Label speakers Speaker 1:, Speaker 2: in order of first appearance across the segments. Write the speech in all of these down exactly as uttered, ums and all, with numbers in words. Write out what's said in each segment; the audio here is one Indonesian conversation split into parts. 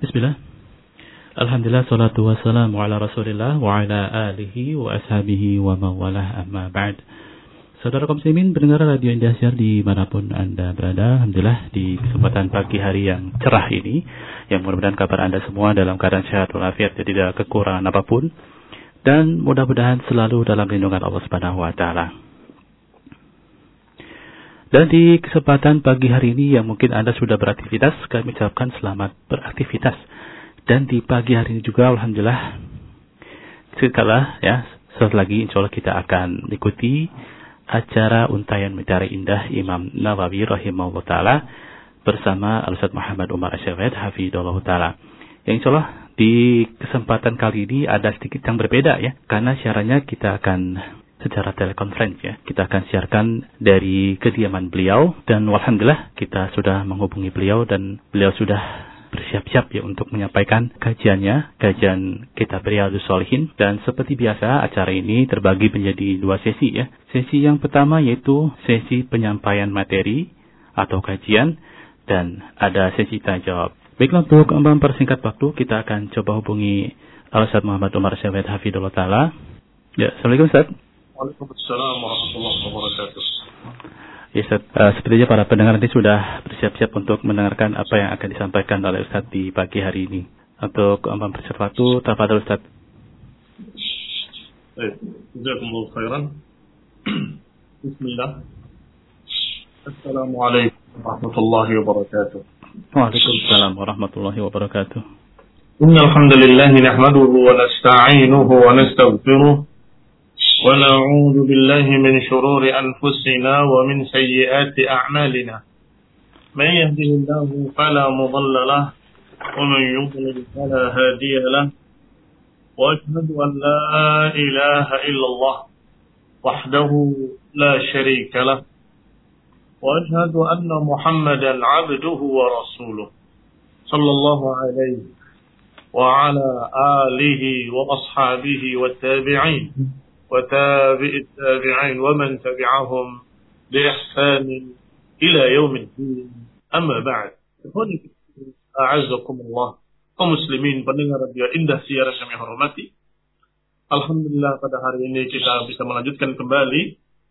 Speaker 1: Bismillah. Alhamdulillah, salatu wassalamu ala rasulillah wa ala alihi wa ashabihi wa mawalah, amma ba'd. Saudara kaum muslimin, pendengar Radio Indahsyar dimanapun Anda berada, Alhamdulillah di kesempatan pagi hari yang cerah ini, yang mudah-mudahan kabar Anda semua dalam keadaan sehat walafiat dan tidak kekurangan apapun, dan mudah-mudahan selalu dalam lindungan Allah Subhanahu wa taala. Dan di kesempatan pagi hari ini yang mungkin Anda sudah beraktivitas, kami ucapkan selamat beraktivitas. Dan di pagi hari ini juga alhamdulillah, setelah ya, setelah lagi insya Allah kita akan mengikuti acara Untayan Mencari Indah Imam Nawawi rahimahullah ta'ala bersama Al-Ustaz Muhammad Umar Asyawed hafidhullah ta'ala. Yang insya Allah di kesempatan kali ini ada sedikit yang berbeda ya, karena siarannya kita akan secara telekonferensi ya. Kita akan siarkan dari kediaman beliau, dan alhamdulillah kita sudah menghubungi beliau dan beliau sudah bersiap-siap ya untuk menyampaikan kajiannya, kajian kitab Riyadhus Shalihin. Dan seperti biasa acara ini terbagi menjadi dua sesi ya. Sesi yang pertama yaitu sesi penyampaian materi atau kajian, dan ada sesi tanya jawab. Baiklah, untuk mempersingkat waktu kita akan coba hubungi Al-Ustaz Muhammad Umar Asyawed hafidhullah ta'ala. Ya, Assalamualaikum Ustaz.
Speaker 2: Waalaikumsalam warahmatullahi wabarakatuh.
Speaker 1: Ya Ustaz, uh, sepertinya para pendengar nanti sudah bersiap-siap untuk mendengarkan apa yang akan disampaikan oleh Ustaz di pagi hari ini. Untuk mempersingkat waktu, tafadhol Ustaz.
Speaker 2: Baik, jazakumullahu khairan. Bismillah. Assalamualaikum warahmatullahi wabarakatuh.
Speaker 1: Waalaikumsalam warahmatullahi wabarakatuh.
Speaker 2: Innal hamdalillah nahmaduhu wa nasta'inuhu wa nastaghfiruh. ونعوذ بالله من شرور أنفسنا ومن سيئات أعمالنا من يهده الله فلا مضل له ومن يضلل فلا هادي له وأشهد أن لا إله إلا الله وحده لا شريك له وأشهد أن محمدا عبده ورسوله صلى الله عليه وعلى آله وأصحابه والتابعين وتابع التابعين ومن تبعهم بإحسان إلى يوم الدين. أما بعد, أعزكم الله kaum muslimin pendengar Radio Indah Siar yang kami hormati. Alhamdulillah pada hari ini kita bisa melanjutkan kembali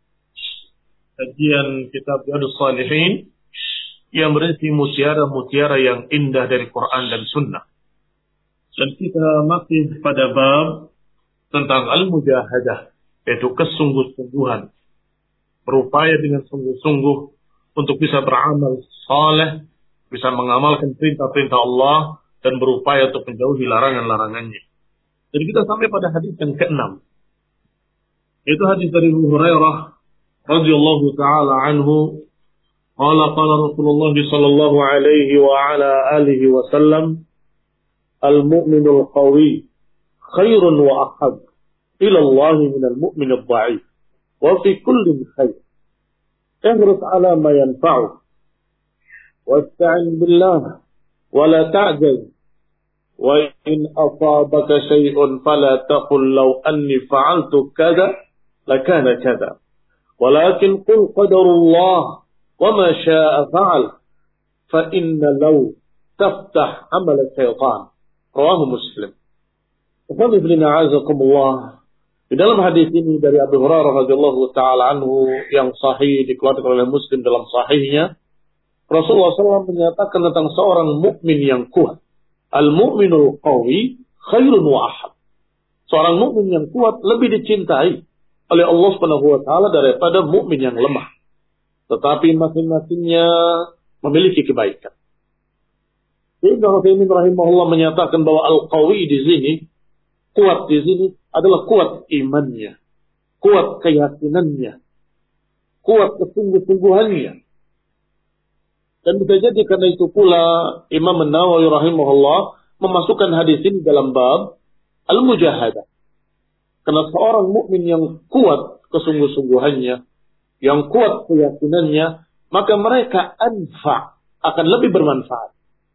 Speaker 2: kajian kitab Riyadhus Shalihin yang berisi mutiara-mutiara yang indah dari Quran dan Sunnah. Dan kita masih pada bab tentang al-mujahadah, yaitu kesungguh-sungguhan, berupaya dengan sungguh-sungguh untuk bisa beramal saleh, bisa mengamalkan perintah-perintah Allah, dan berupaya untuk menjauhi larangan-larangannya. Jadi kita sampai pada hadis yang keenam, yaitu hadis dari Abu Hurairah radhiyallahu taala anhu, qala qala Rasulullah sallallahu alaihi wa ala alihi wasallam, al-mu'minul qawi khairun wa ahab ila Allah min al-mu'min al-dha'if wa fi kulli khair ihris ala ma yanfa'u wasta'in billah wa la ta'jaz wa in asabaka shay'un fala taqul law anni fa'altu kadha lakana kadha walakin qul qadarullah wa ma sha'a fa'al fa inna law taftah amal syaitan. Rawahu Muslim. Di dalam hadis ini dari Abu Hurairah radhiyallahu taala anhu yang sahih dikeluarkan oleh Muslim dalam sahihnya, Rasulullah shallallahu alaihi wasallam menyatakan tentang seorang mukmin yang kuat. Al-mu'minul qawi khairun wa ahab. Seorang mukmin yang kuat lebih dicintai oleh Allah Subhanahu wa taala daripada mukmin yang lemah. Tetapi masing-masingnya memiliki kebaikan. Ibnu Utsaimin rahimahullah menyatakan bahwa al-qawi di sini, kuat di sini adalah kuat imannya, kuat keyakinannya, kuat kesungguh-sungguhannya. Dan bisa jadi karena itu pula Imam An-Nawawi rahimahullah memasukkan hadis ini dalam bab al-mujahadah. Karena seorang mukmin yang kuat kesungguh-sungguhannya, yang kuat keyakinannya, maka mereka anfa, akan lebih bermanfaat.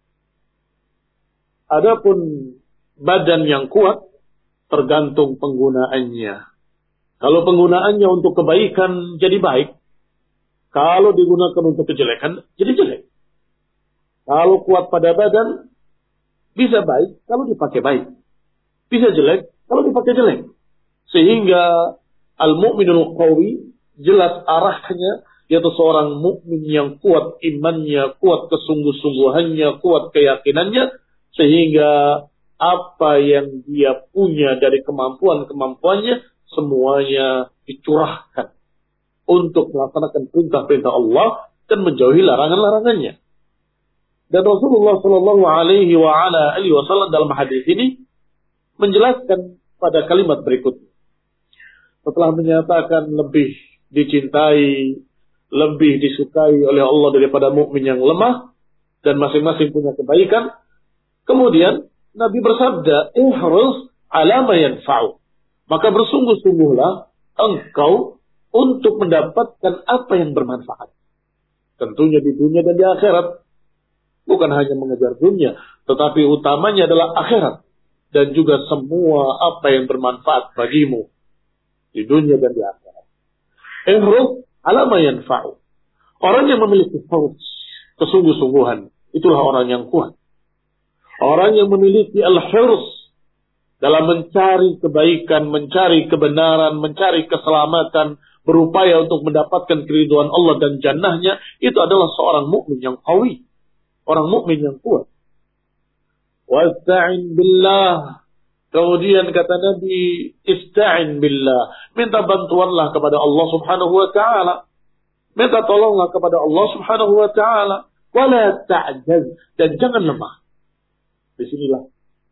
Speaker 2: Adapun badan yang kuat tergantung penggunaannya. Kalau penggunaannya untuk kebaikan jadi baik. Kalau digunakan untuk kejelekan jadi jelek. Kalau kuat pada badan Bisa baik kalau dipakai baik. Bisa jelek kalau dipakai jelek. Sehingga al-mu'minul qawi jelas arahnya, yaitu seorang mukmin yang kuat imannya, kuat kesungguh-sungguhannya, kuat keyakinannya, sehingga apa yang dia punya dari kemampuan-kemampuannya semuanya dicurahkan untuk melaksanakan perintah-perintah Allah dan menjauhi larangan-larangannya. Dan Rasulullah Shallallahu Alaihi Wasallam dalam hadis ini menjelaskan pada kalimat berikutnya. Setelah menyatakan lebih dicintai, lebih disukai oleh Allah daripada mukmin yang lemah dan masing-masing punya kebaikan, kemudian Nabi bersabda, "Ihrus ala ma yanfa'u." Maka bersungguh-sungguhlah engkau untuk mendapatkan apa yang bermanfaat. Tentunya di dunia dan di akhirat. Bukan hanya mengejar dunia, tetapi utamanya adalah akhirat. Dan juga semua apa yang bermanfaat bagimu di dunia dan di akhirat. Ihrus ala ma yanfa'u. Orang yang memiliki haus, kesungguh-sungguhan, itulah orang yang kuat. Orang yang memiliki al-hirs dalam mencari kebaikan, mencari kebenaran, mencari keselamatan, berupaya untuk mendapatkan keridhaan Allah dan jannahnya, itu adalah seorang mukmin yang qawi, orang mukmin yang kuat. Wasta'in billah. Kemudian kata Nabi, ista'in billah. Minta bantuanlah kepada Allah Subhanahu wa taala. Minta tolonglah kepada Allah Subhanahu wa taala. Wala ta'jaz, dan jangan lemah. Disinilah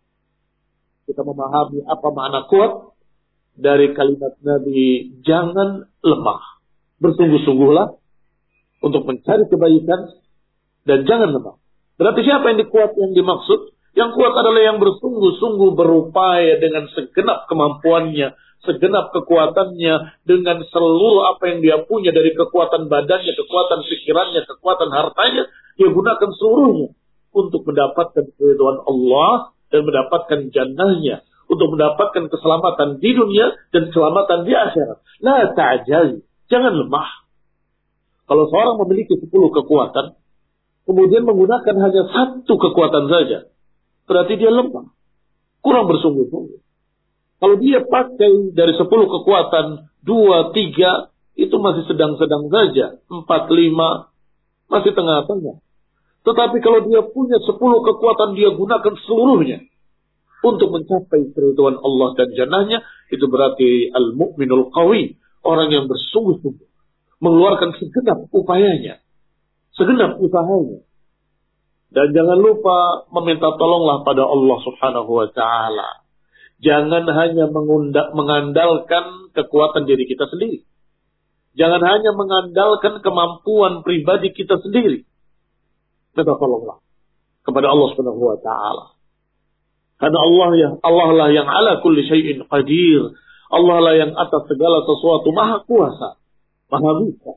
Speaker 2: kita memahami apa makna kuat dari kalimat Nabi, jangan lemah. Bersungguh-sungguhlah untuk mencari kebaikan dan jangan lemah. Berarti siapa yang dikuat yang dimaksud? Yang kuat adalah yang bersungguh-sungguh berupaya dengan segenap kemampuannya, segenap kekuatannya, dengan seluruh apa yang dia punya dari kekuatan badannya, kekuatan pikirannya, kekuatan hartanya, dia gunakan seluruhnya untuk mendapatkan keridhaan Allah dan mendapatkan jannahnya, untuk mendapatkan keselamatan di dunia dan keselamatan di akhirat. La ta'jal, jangan lemah. Kalau seorang memiliki sepuluh kekuatan, kemudian menggunakan hanya satu kekuatan saja, berarti dia lemah, kurang bersungguh-sungguh. Kalau dia pakai dari sepuluh kekuatan, dua, tiga, itu masih sedang-sedang saja, empat, lima, masih tengah-tengah. Tetapi kalau dia punya sepuluh kekuatan, dia gunakan seluruhnya untuk mencapai keridhaan Allah dan jannahnya, itu berarti al-mu'minul qawi, orang yang bersungguh-sungguh, mengeluarkan segenap upayanya, segenap usahanya. Dan jangan lupa meminta tolonglah pada Allah Subhanahu wa taala. Jangan hanya mengundak, mengandalkan kekuatan diri kita sendiri. Jangan hanya mengandalkan kemampuan pribadi kita sendiri. Minta tolonglah kepada Allah Subhanahu wa taala. Karena Allah ya Allah lah yang ala kulli syai'in qadir. Allah lah yang atas segala sesuatu maha kuasa, maha bisa.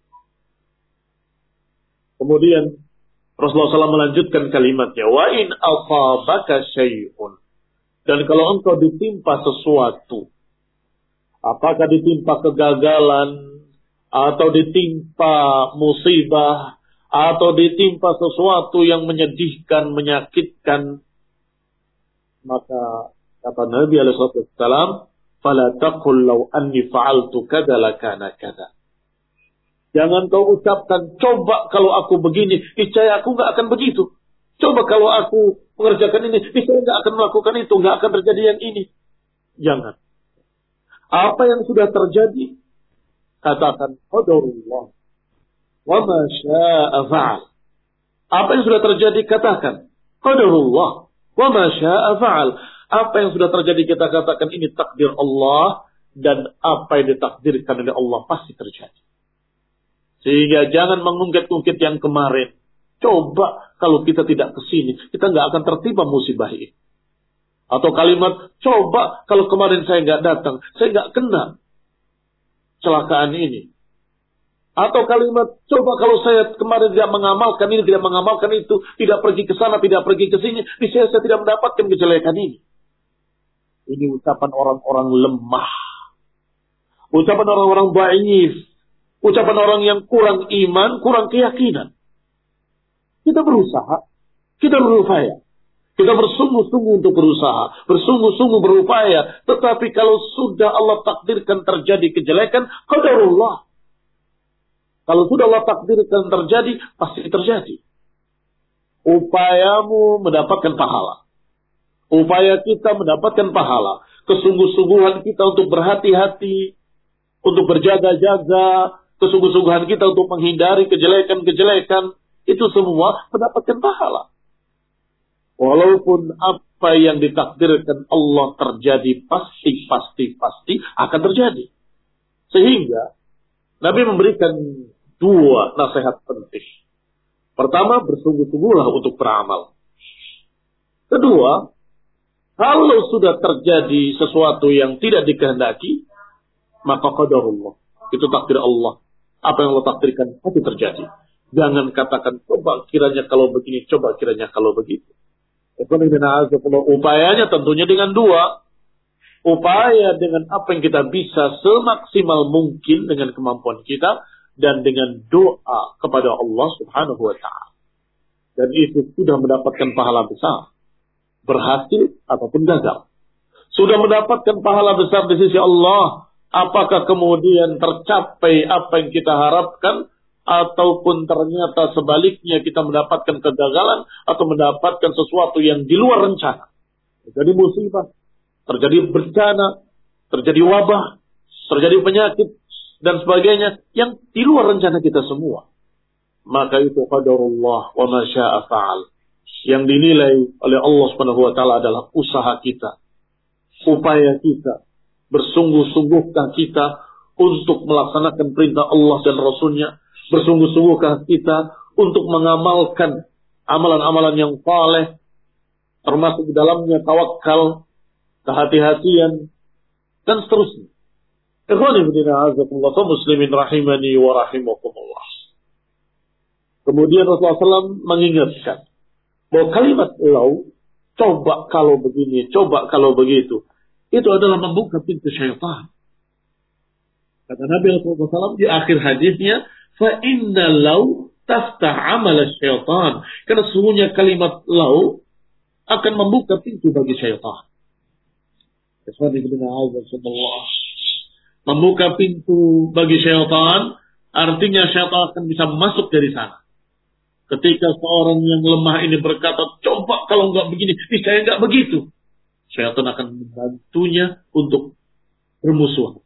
Speaker 2: Kemudian Rasulullah shallallahu alaihi wasallam melanjutkan kalimatnya, wa in asabaka syai'un. Dan kalau engkau ditimpa sesuatu, apakah ditimpa kegagalan, atau ditimpa musibah, atau ditimpa sesuatu yang menyedihkan, menyakitkan, maka kata Nabi alaihi wasallam, fala taqul law anni fa'altu kadza lakana kadza. Jangan kau ucapkan, coba kalau aku begini, niscaya aku nggak akan begitu. Coba kalau aku mengerjakan ini, niscaya nggak akan melakukan itu, nggak akan terjadi yang ini. Jangan. Apa yang sudah terjadi, katakan qadarullah wa ma syaa fa'al. Apa yang sudah terjadi, katakan qadarullah wa ma syaa fa'al. Apa yang sudah terjadi, kita katakan ini takdir Allah, dan apa yang ditakdirkan oleh Allah pasti terjadi. Sehingga jangan mengungkit-ungkit yang kemarin. Coba kalau kita tidak kesini, kita nggak akan tertimpa musibah ini. Atau kalimat, coba kalau kemarin saya nggak datang, saya nggak kena celakaan ini. Atau kalimat, coba kalau saya kemarin tidak mengamalkan ini, tidak mengamalkan itu, tidak pergi ke sana, tidak pergi ke sini, niscaya saya tidak mendapatkan kejelekan ini. Ini ucapan orang-orang lemah. Ucapan orang-orang dhaif. Ucapan orang yang kurang iman, kurang keyakinan. Kita berusaha, kita berupaya, Kita bersungguh-sungguh untuk berusaha, bersungguh-sungguh berupaya. Tetapi kalau sudah Allah takdirkan terjadi kejelekan, qadarullah. Kalau sudah Allah takdirkan terjadi, pasti terjadi. Upayamu mendapatkan pahala. Upaya kita mendapatkan pahala. Kesungguh-sungguhan kita untuk berhati-hati, untuk berjaga-jaga, kesungguh-sungguhan kita untuk menghindari kejelekan-kejelekan, itu semua mendapatkan pahala. Walaupun apa yang ditakdirkan Allah terjadi pasti, pasti, pasti akan terjadi. Sehingga Nabi memberikan dua nasihat penting. Pertama, bersungguh-sungguhlah untuk beramal. Kedua, kalau sudah terjadi sesuatu yang tidak dikehendaki, maka qadarullah. Itu takdir Allah. Apa yang Allah takdirkan pasti terjadi. Jangan katakan, coba kiranya kalau begini, coba kiranya kalau begitu. Upayanya tentunya dengan dua. Upaya dengan apa yang kita bisa semaksimal mungkin dengan kemampuan kita. Dan dengan doa kepada Allah subhanahu wa ta'ala. Dan itu sudah mendapatkan pahala besar. Berhasil ataupun gagal. Sudah mendapatkan pahala besar di sisi Allah. Apakah kemudian tercapai apa yang kita harapkan, ataupun ternyata sebaliknya kita mendapatkan kegagalan, atau mendapatkan sesuatu yang di luar rencana. Terjadi musibah, terjadi bencana, terjadi wabah, terjadi penyakit, dan sebagainya, yang di luar rencana kita semua. Maka itu qadarullah wa ma syaa fa'al. Yang dinilai oleh Allah Subhanahu wa taala adalah usaha kita, upaya kita, bersungguh-sungguhkah kita untuk melaksanakan perintah Allah dan Rasulnya, bersungguh-sungguhkah kita untuk mengamalkan amalan-amalan yang saleh, termasuk di dalamnya tawakal, kehati-hatian, dan seterusnya. Ikhwani fillah, azakumullah, muslimin rahimani wa rahimakumullah. Kemudian Rasulullah shallallahu alaihi wasallam mengingatkan bahwa kalimat lau, coba kalau begini, coba kalau begitu, itu adalah membuka pintu syaitan. Kata Nabi shallallahu alaihi wasallam di akhir hadisnya, fa inna lau taftah amal syaitan. Karena sesungguhnya kalimat lau akan membuka pintu bagi syaitan. Membuka pintu bagi syaitan, artinya syaitan akan bisa masuk dari sana. Ketika seorang yang lemah ini berkata, coba kalau nggak begini, saya nggak begitu. Syaitan akan membantunya untuk bermusuhan.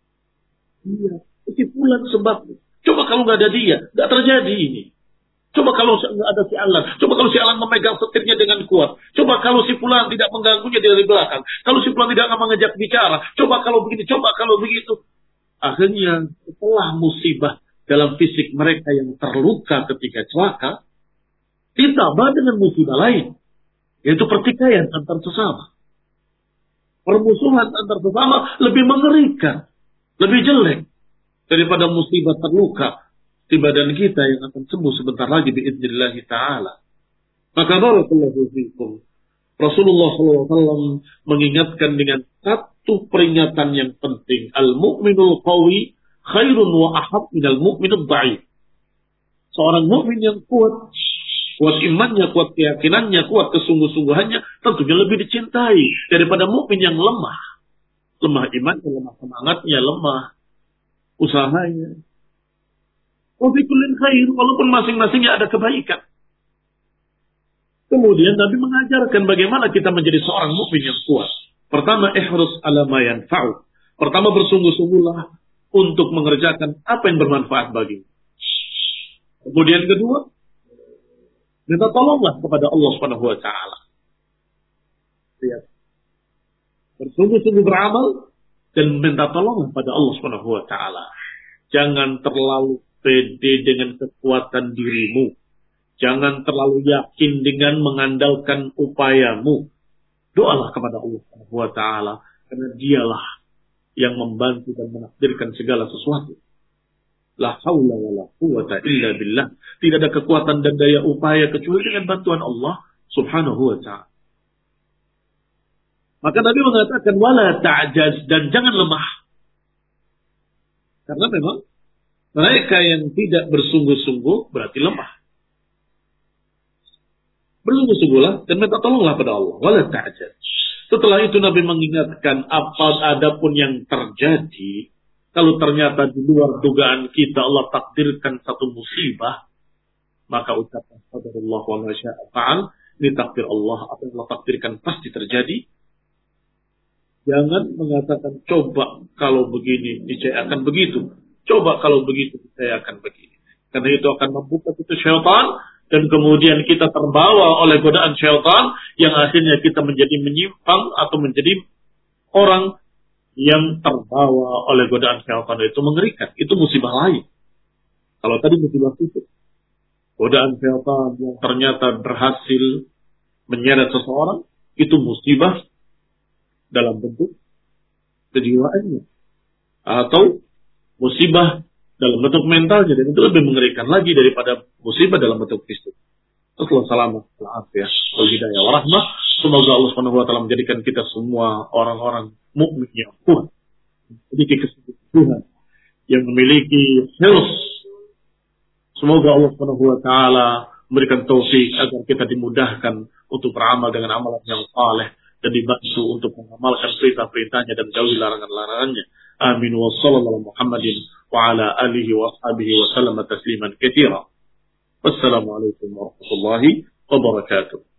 Speaker 2: Iya, itu bulan sebabnya. Coba kalau nggak ada dia, nggak terjadi ini. Coba kalau nggak ada si Alan, coba kalau si Alan memegang setirnya dengan kuat. Coba kalau si Fulan tidak mengganggunya dari belakang. Kalau si Fulan tidak akan mengajak bicara. Coba kalau begini, coba kalau begitu. Akhirnya setelah musibah dalam fisik mereka yang terluka ketika celaka, ditambah dengan musibah lain, yaitu pertikaian antar sesama. Permusuhan antar sesama lebih mengerikan, lebih jelek daripada musibah terluka di badan kita yang akan sembuh sebentar lagi biiznillah ta'ala. Maka barakallahu fiikum, Rasulullah shallallahu alaihi wasallam mengingatkan dengan satu peringatan yang penting. Al-mu'minul qawi khairun wa ahab minal mu'minul dha'if. Seorang mukmin yang kuat, kuat imannya, kuat keyakinannya, kuat kesungguh-sungguhannya, tentunya lebih dicintai daripada mukmin yang lemah. Lemah imannya, lemah semangatnya, lemah usahanya. Wa fi kullin khair, walaupun masing-masingnya ada kebaikan. Kemudian Nabi mengajarkan bagaimana kita menjadi seorang mukmin yang kuat. Pertama, ihrus ala ma yanfa'u. Pertama, bersungguh-sungguhlah untuk mengerjakan apa yang bermanfaat bagimu. Kemudian kedua, minta tolonglah kepada Allah Subhanahu wa taala. Lihat. Bersungguh-sungguh beramal dan minta tolong kepada Allah Subhanahu wa taala. Jangan terlalu pede dengan kekuatan dirimu. Jangan terlalu yakin dengan mengandalkan upayamu. Doalah kepada Allah Subhanahu wa taala, karena Dialah yang membantu dan menakdirkan segala sesuatu. La haula wala quwwata illa billah. Tidak ada kekuatan dan daya upaya kecuali dengan bantuan Allah Subhanahu wa ta'ala. Maka Nabi mengatakan wala ta'jaz, dan jangan lemah. Karena memang mereka yang tidak bersungguh-sungguh berarti lemah. Berlunggu sebulan dan minta tolonglah pada Allah. Wala ta'jal. Setelah itu Nabi mengingatkan apa adapun yang terjadi. Kalau ternyata di luar dugaan kita Allah takdirkan satu musibah. Maka ucapan qadarullah wa ma syaa fa'al. Ini takdir Allah. Apa yang Allah takdirkan pasti terjadi. Jangan mengatakan coba kalau begini niscaya akan begitu. Coba kalau begitu saya akan begini. Karena itu akan membuka pintu syaitan. Dan kemudian kita terbawa oleh godaan syaitan yang akhirnya kita menjadi menyimpang atau menjadi orang yang terbawa oleh godaan syaitan. Itu mengerikan. Itu musibah lain. Kalau tadi musibah itu, godaan syaitan yang ternyata berhasil menyeret seseorang, itu musibah dalam bentuk kejiwaannya. Atau musibah dalam bentuk mentalnya, dan itu lebih mengerikan lagi daripada musibah dalam bentuk fisik. Assalamualaikum warahmatullahi wabarakatuh. Semoga Allah Subhanahu wa taala menjadikan kita semua orang-orang mukmin yang kuat, memiliki kesungguhan, yang memiliki hirs. Semoga Allah Subhanahu wa taala memberikan taufik agar kita dimudahkan untuk beramal dengan amalan yang saleh dan dibantu untuk mengamalkan perintah-perintahnya dan jauhi larangan-larangannya. Amin wa sallallahu Muhammadin wa ala alihi wa ashabihi wa sallam tasliman katsira. Wassalamualaikum warahmatullahi wabarakatuh.